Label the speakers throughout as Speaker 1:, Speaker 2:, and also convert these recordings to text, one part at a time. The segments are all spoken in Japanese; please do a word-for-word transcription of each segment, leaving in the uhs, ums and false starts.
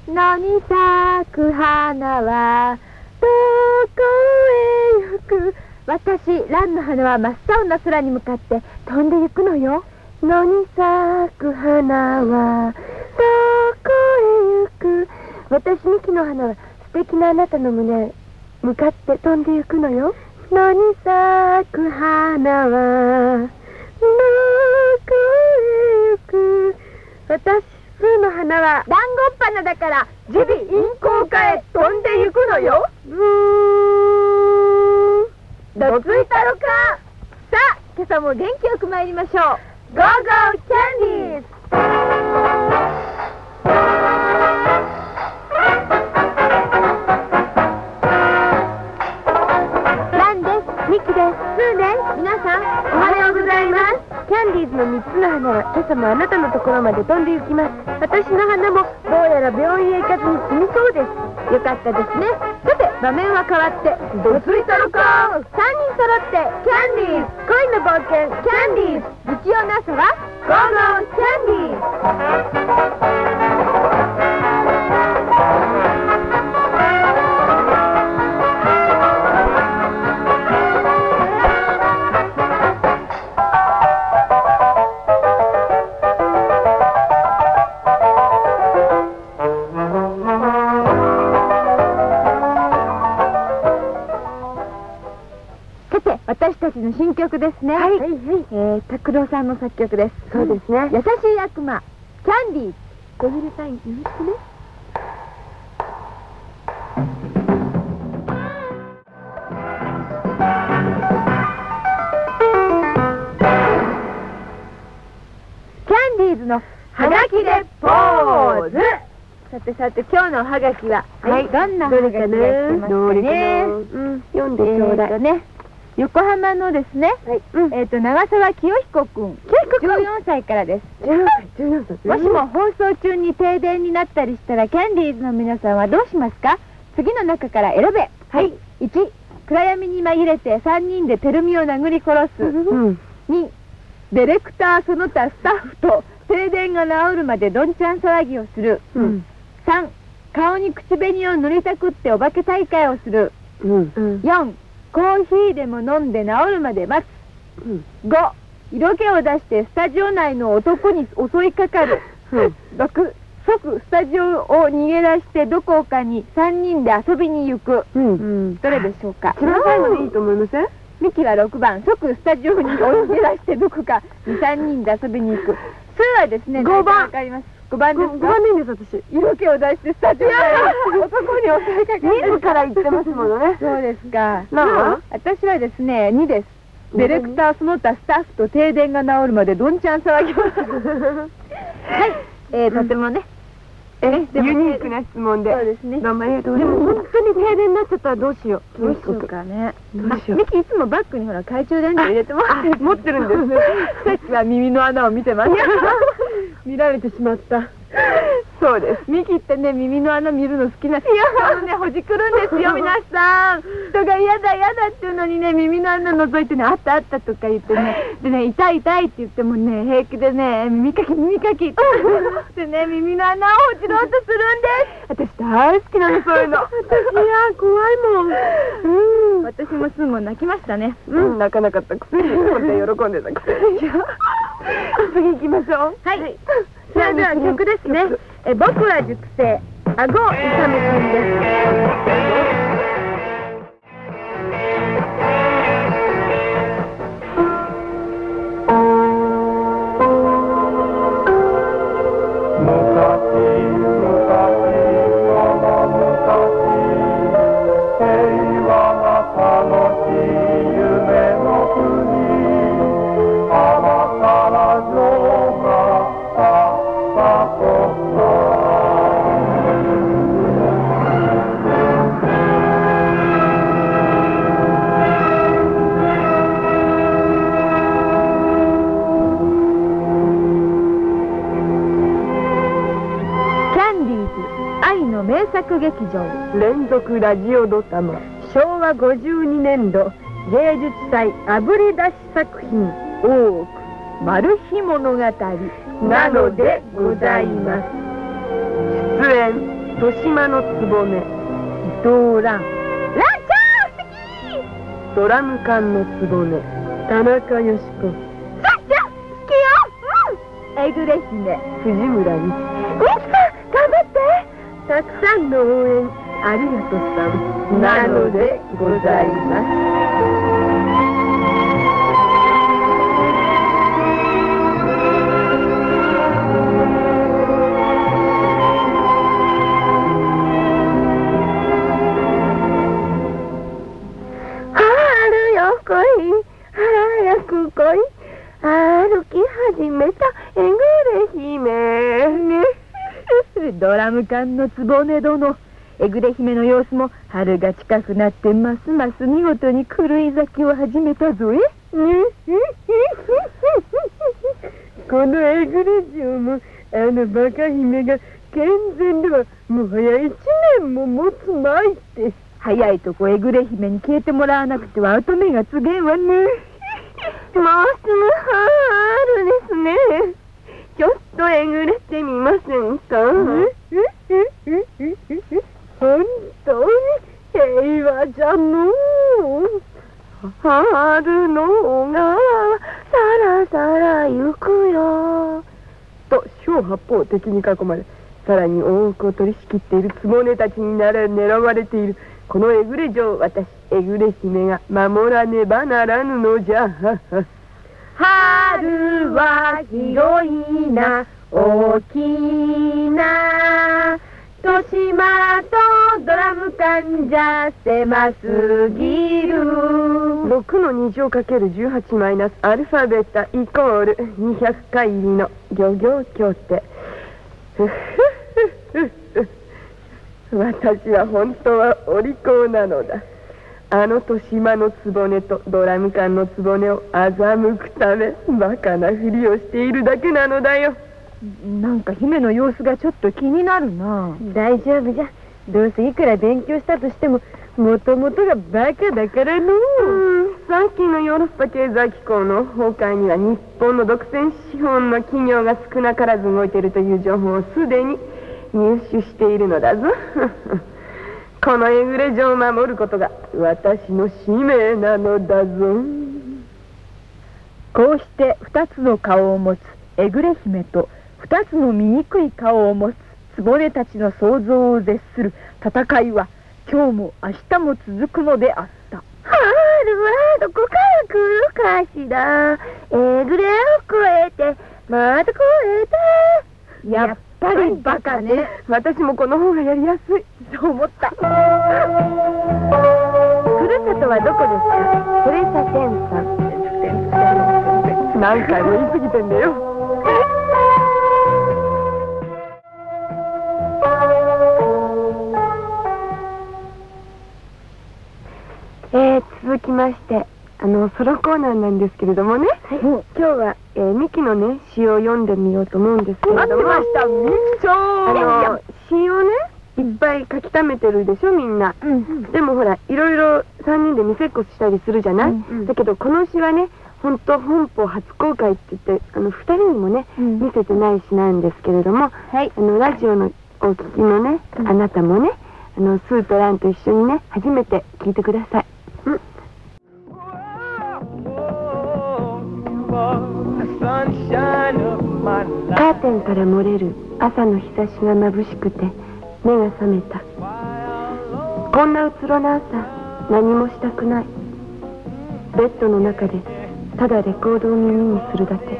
Speaker 1: 野に咲く花はどこへ行く。私、蘭の花は真っ青な空に向かって飛んで行くのよ。野に咲く花はどこへ行く。私、ミキの花は素敵なあなたの胸へ向かって飛んで行くのよ。野に咲く花はどこへ行く。私の花は団子っ花だから耳鼻咽喉科へ飛んで行くのよ。ブーン。どついたろか。さあ、今朝も元気よく参りましょう。ゴーゴーキャンディーズ。ランです。ミキです。スーです。皆さん、おはようございます。キャンディーズのみっつの花は今朝もあなたのところまで飛んで行きます。私の花もどうやら病院へ行かずに済みそうです。よかったですね。さて、場面は変わってどついたろか。さんにん揃ってキャンディーズ恋の冒険キャンディーズ。日曜の朝はゴーゴーキャンディーズ。私たちの新曲ですね。はい、はい、はい。えー、拓郎さんの作曲です。そうですね。優しい悪魔、キャンディーズ。ごめんなさい、よろしくね。キャンディーズのハガキでポーズ。さてさて、今日のおはがきは、はい、どんなおはがきが来てますかね。うん、読んでちょうだい。えーとね。横浜のですね、えっと長澤清彦くん、じゅうよんさいからです。じゅうよんさい、じゅうよんさい。もしも放送中に停電になったりしたら、キャンディーズの皆さんはどうしますか？次の中から選べ。はい。いち、暗闇に紛れてさんにんでテルミを殴り殺す。に、ディレクターその他スタッフと停電が治るまでどんちゃん騒ぎをする。さん、顔に口紅を塗りたくってお化け大会をする。よん、コーヒーでも飲んで治るまで待つ。うん、ご、色気を出してスタジオ内の男に襲いかかる。うん、ろく、即スタジオを逃げ出してどこかにさんにんで遊びに行く。うん、どれでしょうか。一番最後でいいと思いません？ミキはろくばん、即スタジオに逃げ出してどこかにさんにんで遊びに行く。スーはですね、ごばん。わかります。ごばんですか？ごばんでいいんです、私。色気を出してスタジオに男に襲いかける。自ら言ってますものね。そうですか。なあ、私はですね、にです。ディレクターその他スタッフと停電が治るまでどんちゃん騒ぎをする。はい、えー、とてもね、え、ユニークな質問で。そうですね。どうもありがとうございます。でも本当に停電になっちゃったらどうしよう。どうしようかね。どうしよう。ミキいつもバッグにほら懐中電灯入れてます。持ってるんですね。さっきは耳の穴を見てました。見られてしまった。そうです。ミキってね、耳の穴見るの好きな。いや、あのね、ほじくるんですよ、皆さん。人が嫌だ嫌だっていうのにね、耳の穴覗いてね、あったあったとか言ってね。でね、痛い痛いって言ってもね、平気でね、耳かき耳かきってね、耳の穴をほじろうとするんです。私大好きなの、そういうの。私、いや、怖いもん。うん。私もすぐ泣きましたね。うん、泣かなかったくせに、喜んでたくせに。次行きましょう。はい。さあ、では曲ですね。え、僕は熟成、顎を痛めくんです。名作劇場連続ラジオドラマしょうわごじゅうにねんど芸術祭あぶり出し作品大奥マル秘物語なのでございます。出演
Speaker 2: 豊島の局、
Speaker 1: ドラン。ランちゃん、素敵。
Speaker 2: ドラム缶の局、田中よし子。
Speaker 1: さっちゃん、好きよ。うん。えぐれ姫、
Speaker 2: 藤村美希。
Speaker 1: みきさん、頑張って。
Speaker 2: たくさんの応援ありがとうさん。なのでございます。
Speaker 1: 早く来い。歩き始めたえぐれ姫。ドラム缶の局殿、えぐれ姫の様子も春が近くなってますます見事に狂い咲きを始めたぞえ。
Speaker 2: このえぐれ城もあのバカ姫が健全ではもはや一年も持つまいって。
Speaker 1: 早いとこえぐれ姫に消えてもらわなくては跡目がつげんわね。もうすぐ春ですね。ちょっとえぐれてみませんか。
Speaker 2: 本当に平和じゃのう。
Speaker 1: 春のがさらさら行くよ。
Speaker 2: と小八方敵に囲まれ、さらに大奥を取り仕切っている局たちになら狙われているこのえぐれ城、私えぐれ姫が守らねばならぬのじゃ。
Speaker 1: 春は広いな大きな、豊島とドラム缶じゃ狭すぎる。
Speaker 2: ろくのに乗かけるじゅうはちマイナスアルファベットイコールにひゃくかい入りの漁業協定。ふふふふふ。私は本当はお利口なのだ。あの豊島の局とドラム缶の局を欺くためバカなふりをしているだけなのだよ。
Speaker 1: なんか姫の様子がちょっと気になるな。
Speaker 2: 大丈夫じゃ。どうせいくら勉強したとしてももともとがバカだからの。うん、さっきのヨーロッパ経済機構の崩壊には日本の独占資本の企業が少なからず動いているという情報をすでに入手しているのだぞ。このえぐれ城を守ることが私の使命なのだぞ。
Speaker 1: こうして二つの顔を持つえぐれ姫と二つの醜い顔を持つ局たちの想像を絶する戦いは今日も明日も続くのであった。春はどこから来るかしら。えぐれを越えてまた越えて。やっぱりバカね。
Speaker 2: 私もこの方がやりやすい。
Speaker 1: そう思った。ふるさとはどこですか。それさ天さん。
Speaker 2: 何回も言い過ぎてんだよ。えー、続きましてあのソロコーナーなんですけれどもね、はい、今日は、えー、ミキのね詩を読んでみようと思うんですけれども、
Speaker 1: 待ってましたミキちゃん。
Speaker 2: あの詩をねいっぱい書き溜めてるでしょみんな、うん、でもほらいろいろさんにんで見せっこしたりするじゃない、うんうん、だけどこの詩はね本当本邦初公開って言ってあのふたりにもね、うん、見せてない詩なんですけれども、はい、あのラジオのお聞きのね、うん、あなたもねあのスーとランと一緒にね初めて聞いてください。うん、カーテンから漏れる朝の日差しが眩しくて目が覚めた。こんなうつろな朝何もしたくない。ベッドの中でただレコードを耳にするだけ。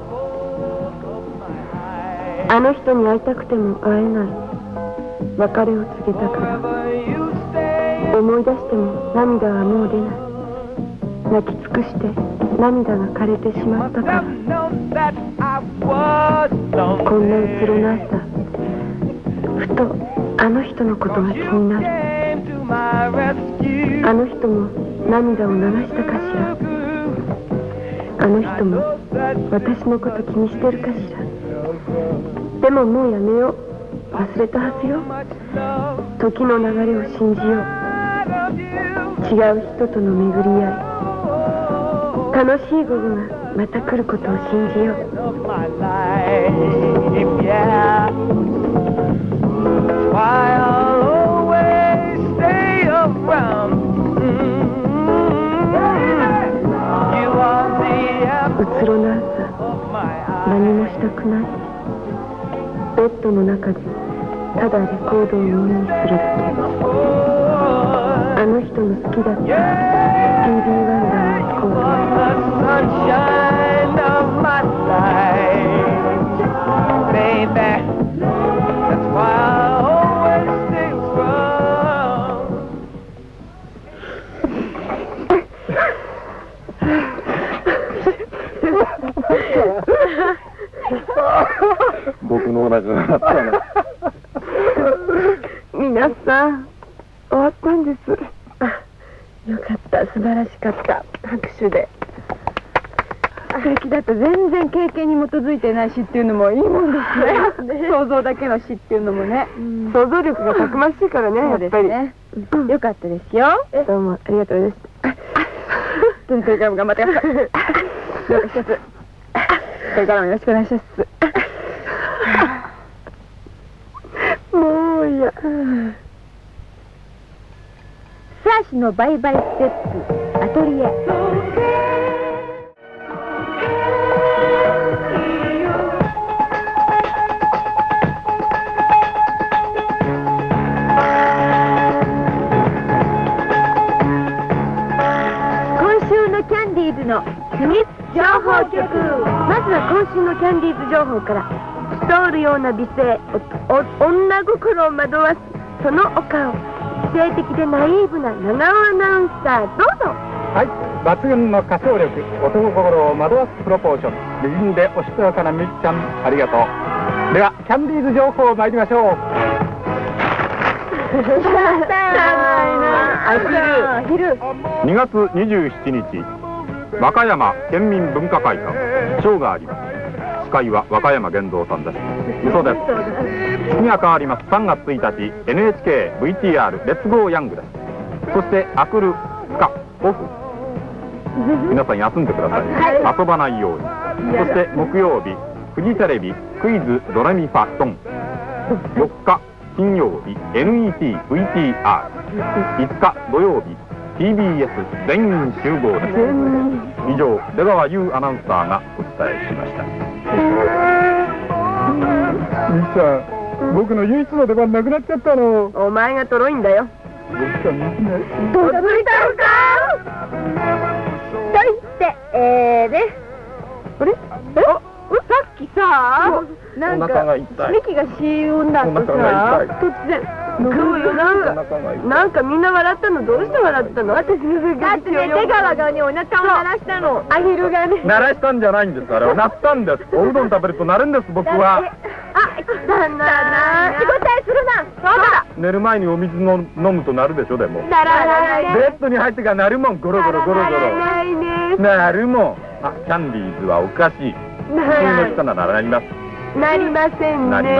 Speaker 2: あの人に会いたくても会えない。別れを告げたから。思い出しても涙はもう出ない。泣き尽くして涙が枯れてしまったから。こんなうつろな朝ふとあの人のことが気になる。あの人も涙を流したかしら。あの人も私のこと気にしてるかしら。でももうやめよう。忘れたはずよ。時の流れを信じよう。違う人との巡り合い。楽しい午後がまた来ることを信じよう。Why くない。ベッドの中でただレコードを耳にするだけ。あの人の好きだったスティービー・ワンダーのレコード。
Speaker 3: 僕のお腹が鳴ったね。
Speaker 2: 皆さん終わったんです。あ、よかった、素晴らしかった。拍手で。素敵だった。全然経験に基づいてない詩っていうのもいいもんですね。想像だけの詩っていうのもね、想像力がたくましいからね、やっぱりね。よかったですよ。どうもありがとうございました。とにかく頑張ってください。どうか一つこれからもよろしくお願いします。もういや。
Speaker 1: 素足のバイバイステップアトリエ。今週のキャンディーズの秘密情報局。
Speaker 2: まずは今週のキャンディーズ情報から。透るような美声、お女心を惑わすそのお顔、知性的でナイーブな長尾アナウンサー、どうぞ。
Speaker 4: はい、抜群の歌唱力、男心を惑わすプロポーション、美人でおしとやかなみゆきちゃん、ありがとう。ではキャンディーズ情報参りましょう。にがつにじゅうしちにち、和歌山県民文化会館、ショーがあります。司会は和歌山源三さんです。嘘です。次が変わりますさんがつついたち、 エヌエイチケーブイティーアール レッツゴーヤングです。そしてあくるふかオフ、皆さん休んでください、遊ばないように。そして木曜日、フジテレビクイズドレミファドン。よっか金曜日 エヌイーティーブイティーアール、いつか土曜日 ティービーエス 全員集合です。以上、出川優アナウンサーがお伝えしました。みきちゃん、僕の唯一の出番なくなっちゃったの。
Speaker 2: お前がとろいんだよ。
Speaker 4: 僕しか見てない。
Speaker 2: どうだついたのか。
Speaker 1: と言って、えーね。
Speaker 2: あれ？え？さっきさ、なんかミキがシーンだってさ、突然そうよ、なんかなんかみんな笑ったの。どうして笑ったの？私のせい
Speaker 1: だってね、出川がね、お腹を鳴らしたの。
Speaker 2: アヒルがね、
Speaker 4: 鳴らしたんじゃないんです。あれは鳴ったんです。おうどん食べると鳴るんです、僕は。
Speaker 1: あ、来たんだな。仕事するな。そうだ。
Speaker 4: 寝る前にお水の飲むと鳴るでしょ。でも
Speaker 1: 鳴らないね。
Speaker 4: ベッドに入ってから鳴るもん、ゴロゴロゴロゴロ。
Speaker 2: 鳴らないね。
Speaker 4: 鳴るもん。あ、キャンディーズはおかしい。普通の人ならなります。
Speaker 2: なりませんね。
Speaker 4: なります。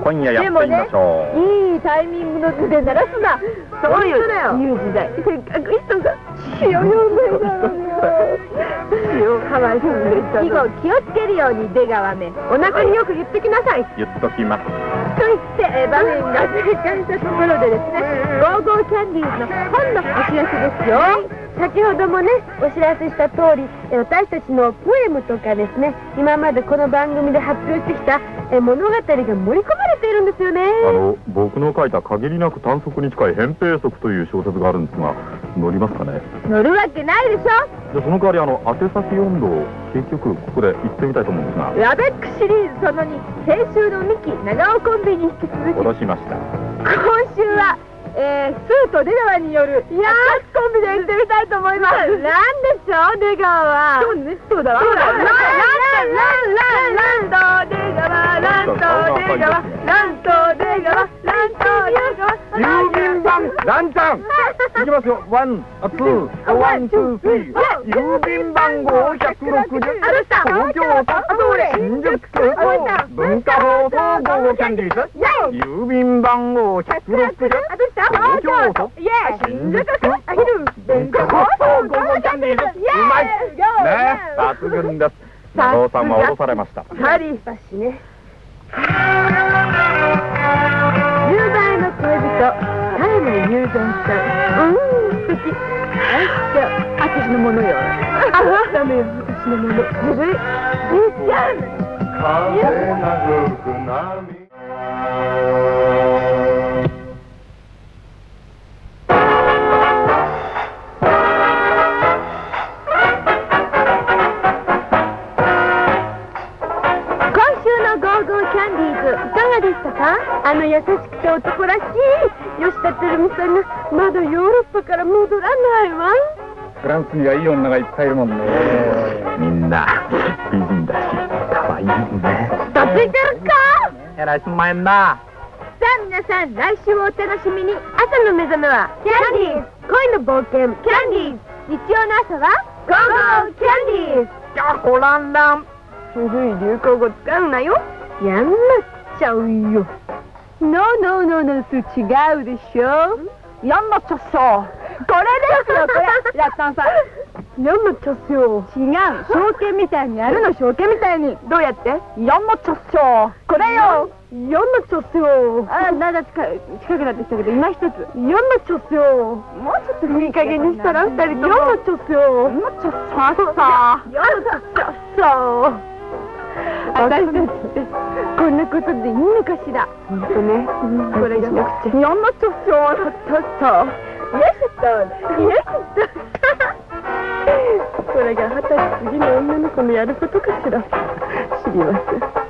Speaker 4: 今夜やってみましょう。
Speaker 1: いいタイミングの図で鳴らすな。
Speaker 2: そうよ、言う時代。せっかく人が血を呼んでいたのに。血をかわいそうでした。
Speaker 1: 以後気をつけるように、出川め。
Speaker 2: お腹によく言ってきなさい。
Speaker 4: 言っときます。
Speaker 1: と言って、えー、場面が正解したところでですね、ゴーゴーキャンディーズの本のお知らせですよ。
Speaker 2: 先ほどもね、お知らせした通り、私たちのポエムとかですね、今までこの番組で発表してきた物語が盛り込まれているんですよね。
Speaker 4: あの、僕の書いた限りなく短足に近い扁平足という小説があるんですが、載りますかね。
Speaker 1: 載るわけないでしょ。
Speaker 4: じゃその代わり、あの宛先温度を結局ここで言ってみたいと思うんですが、
Speaker 1: ラベックシリーズそのに、先週のミキ長尾コンビに引き続き、
Speaker 4: 下ろしました。
Speaker 1: 今週はえー、スーと出川によるいやーコンビで行ってみたいと思います。なんでしょう、出川は。そうね、そうだわ。そうだ。ランランランランランと出川、ランと出川、ランと出川、ランと出川。
Speaker 4: 郵便番ランちゃん。いきますよ。ワン、あ、ツー、ワン、ツー、スリー。郵便番号ひゃくろくじゅう。東京都新宿区文化放送ゴーゴーキャンディーズ。郵便番号ひゃくろくじゅう。東京都新宿区文化放送ゴーゴーキャンディーズ。うまいね、抜群です。長尾さんは落とされました。
Speaker 2: ハリーだしね。じゅうだいの恋人、田山雄三さん。うん、素敵。はい、じゃあ私のものよ。あ、ダメよ、私のもの。ずるい。じいちゃん、 あの優しくて男らしい吉田照美さんがまだヨーロッパから戻らないわ。
Speaker 3: フランスにはいい女がいっぱいいるもんね。
Speaker 4: みんな美人だし可愛いね。
Speaker 1: どついてるか。
Speaker 4: えらいすんまへんな。
Speaker 1: さあ皆さん、来週をお楽しみに。朝の目覚めはキャンディーズ、恋の冒険キャンディーズ、日曜の朝はゴーゴーキャンディーズ。
Speaker 4: じゃあホランラン。
Speaker 2: 古い流行語使うなよ。やんなっちゃうよ。
Speaker 1: ノーノーノーノース違うでしょ。やんなっちゃっしょ。これですよ、これ。ラッタンさん。
Speaker 2: やんなっちゃっすよ。
Speaker 1: 違う、証券みたいにやるの、証券みたいに。
Speaker 2: どうやって？
Speaker 1: やんなっちゃっしょ。これよ。
Speaker 2: やんなっちゃっすよ。
Speaker 1: あ、だんだん近近くなってきたけど、今一つ。やんな
Speaker 2: っちゃっすよ。
Speaker 1: もうちょっと
Speaker 2: いい加減にしたら二人とも。やんなっちゃっすよ。
Speaker 1: やんなっちゃっささ。
Speaker 2: やんなっちゃっさ。
Speaker 1: 私たちってこんなことでいいのかしら。
Speaker 2: ほんとね。これじゃなくて。
Speaker 1: やんなっちゃっしょ。
Speaker 2: ちょっと。イエスと。イエスと。これが二十歳過ぎの女の子のやることかしら。知りません。